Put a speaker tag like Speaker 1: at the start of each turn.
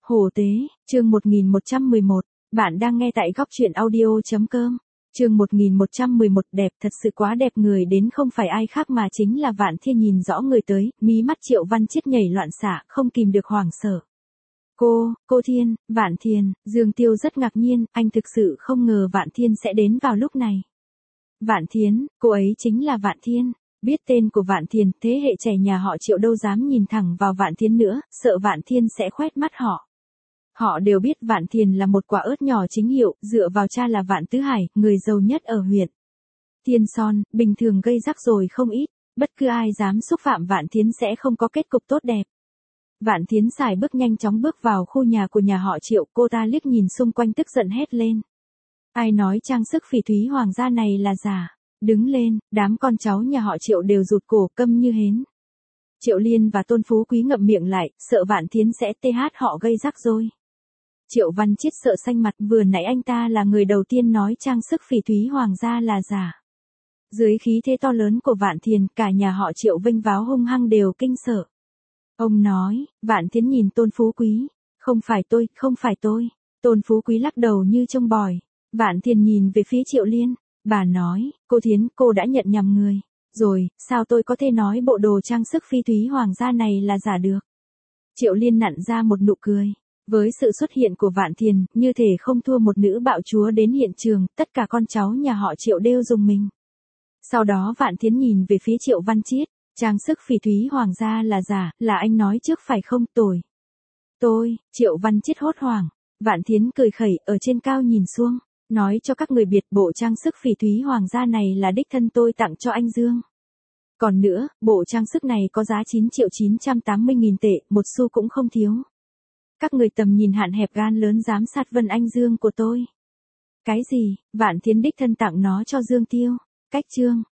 Speaker 1: Hổ tế, chương 1111, bạn đang nghe tại góc truyện audio.com. Chương 1111 đẹp thật sự quá đẹp, người đến không phải ai khác mà chính là Vạn Thiên. Nhìn rõ người tới, mí mắt Triệu Văn Chiết nhảy loạn xạ, không kìm được hoảng sợ. Cô Thiên, Vạn Thiên, Dương Tiêu rất ngạc nhiên, anh thực sự không ngờ Vạn Thiên sẽ đến vào lúc này. Vạn Thiến, cô ấy chính là Vạn Thiên. Biết tên của Vạn Thiên, thế hệ trẻ nhà họ Triệu đâu dám nhìn thẳng vào Vạn Thiên nữa, sợ Vạn Thiên sẽ khoét mắt họ. Họ đều biết Vạn Thiên là một quả ớt nhỏ chính hiệu, dựa vào cha là Vạn Tứ Hải, người giàu nhất ở huyện Thiên Son, bình thường gây rắc rối không ít, bất cứ ai dám xúc phạm Vạn Thiến sẽ không có kết cục tốt đẹp. Vạn Thiến xài bước nhanh chóng bước vào khu nhà của nhà họ Triệu, cô ta liếc nhìn xung quanh tức giận hét lên. Ai nói trang sức phỉ thúy hoàng gia này là giả? Đứng lên, đám con cháu nhà họ Triệu đều rụt cổ câm như hến. Triệu Liên và Tôn Phú Quý ngậm miệng lại, sợ Vạn Thiến sẽ họ gây rắc rối. Triệu Văn Chiết sợ xanh mặt, vừa nãy anh ta là người đầu tiên nói trang sức phỉ thúy hoàng gia là giả. Dưới khí thế to lớn của Vạn Thiến, cả nhà họ Triệu vênh váo hung hăng đều kinh sợ. Ông nói, Vạn Thiến nhìn Tôn Phú Quý, không phải tôi. Tôn Phú Quý lắc đầu như trông bòi. Vạn Thiến nhìn về phía Triệu Liên, bà nói, cô Thiến, cô đã nhận nhầm người. Rồi, sao tôi có thể nói bộ đồ trang sức phi thúy hoàng gia này là giả được? Triệu Liên nặn ra một nụ cười. Với sự xuất hiện của Vạn Thiến, như thể không thua một nữ bạo chúa đến hiện trường, tất cả con cháu nhà họ Triệu đều rùng mình. Sau đó Vạn Thiến nhìn về phía Triệu Văn Chiết, trang sức phỉ thúy hoàng gia là giả, là anh nói trước phải không? Tôi, Triệu Văn Chiết hốt hoảng. Vạn Thiến cười khẩy ở trên cao nhìn xuống, nói cho các người biết bộ trang sức phỉ thúy hoàng gia này là đích thân tôi tặng cho anh Dương. Còn nữa, bộ trang sức này có giá 9.980.000 tệ, một xu cũng không thiếu. Các người tầm nhìn hạn hẹp gan lớn dám sát vân anh Dương của tôi. Cái gì? Vạn Thiến đích thân tặng nó cho Dương Tiêu. Cách chương.